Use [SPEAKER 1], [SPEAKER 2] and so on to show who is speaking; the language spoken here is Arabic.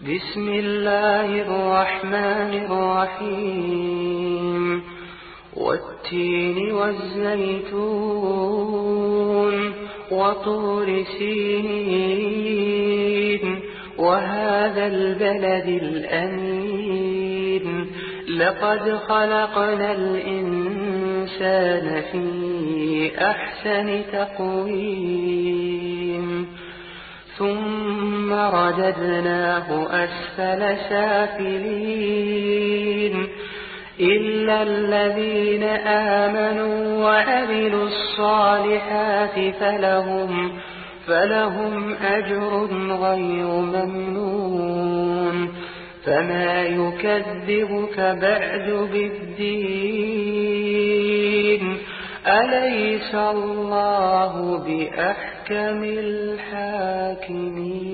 [SPEAKER 1] بسم الله الرحمن الرحيم والتين والزيتون وطور سينين وهذا البلد الأمين لقد خلقنا الإنسان في أحسن تقويم ثم رددناه أسفل سافلين إلا الذين آمنوا وعملوا الصالحات فلهم أجر غير ممنون فما يكذبك بعد بالدين أليس الله بأحكم الحاكمين.